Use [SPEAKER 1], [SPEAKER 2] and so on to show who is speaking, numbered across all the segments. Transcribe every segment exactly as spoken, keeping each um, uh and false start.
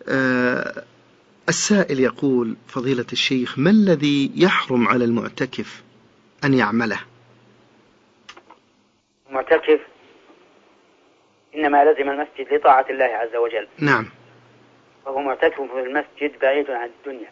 [SPEAKER 1] آه السائل يقول: فضيلة الشيخ، ما الذي يحرم على المعتكف أن يعمله؟
[SPEAKER 2] المعتكف إنما لزم المسجد لطاعة الله عز وجل.
[SPEAKER 1] نعم.
[SPEAKER 2] فهو معتكف في المسجد بعيد عن الدنيا،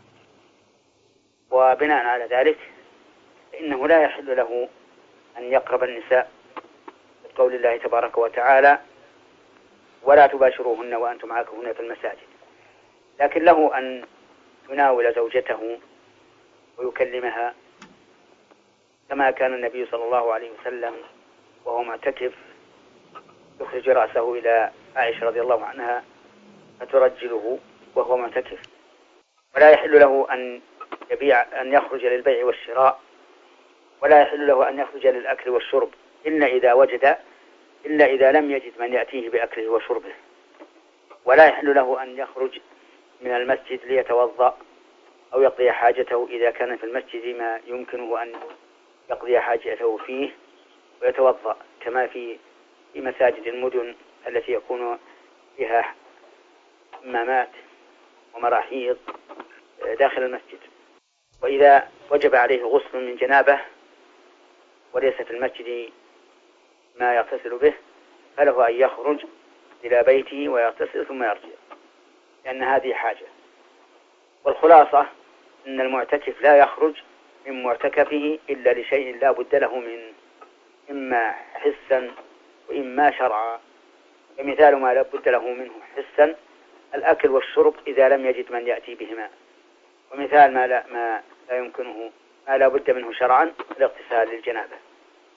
[SPEAKER 2] وبناء على ذلك إنه لا يحل له أن يقرب النساء، بقول الله تبارك وتعالى: ولا تباشروهن وأنتم عاكفون في المساجد. لكن له أن يناول زوجته ويكلمها، كما كان النبي صلى الله عليه وسلم وهو معتكف يخرج رأسه إلى عائشة رضي الله عنها فترجله وهو معتكف. ولا يحل له أن يبيع أن يخرج للبيع والشراء، ولا يحل له أن يخرج للأكل والشرب إلا إذا وجد إلا إذا لم يجد من يأتيه بأكله وشربه. ولا يحل له أن يخرج من المسجد ليتوضأ أو يقضي حاجته إذا كان في المسجد ما يمكنه أن يقضي حاجته فيه ويتوضأ، كما في في مساجد المدن التي يكون فيها حمامات ومراحيض داخل المسجد. وإذا وجب عليه غسل من جنابه وليس في المسجد ما يغتسل به، فله أن يخرج إلى بيته ويغتسل ثم يرجع، لأن هذه حاجة. والخلاصة أن المعتكف لا يخرج من معتكفه إلا لشيء لا بد له منه، إما حسا وإما شرعا. ومثال ما لا بد له منه حسا الأكل والشرب إذا لم يجد من يأتي بهما، ومثال ما لا, ما لا يمكنه ما لا بد منه شرعا الاغتسال للجنابة.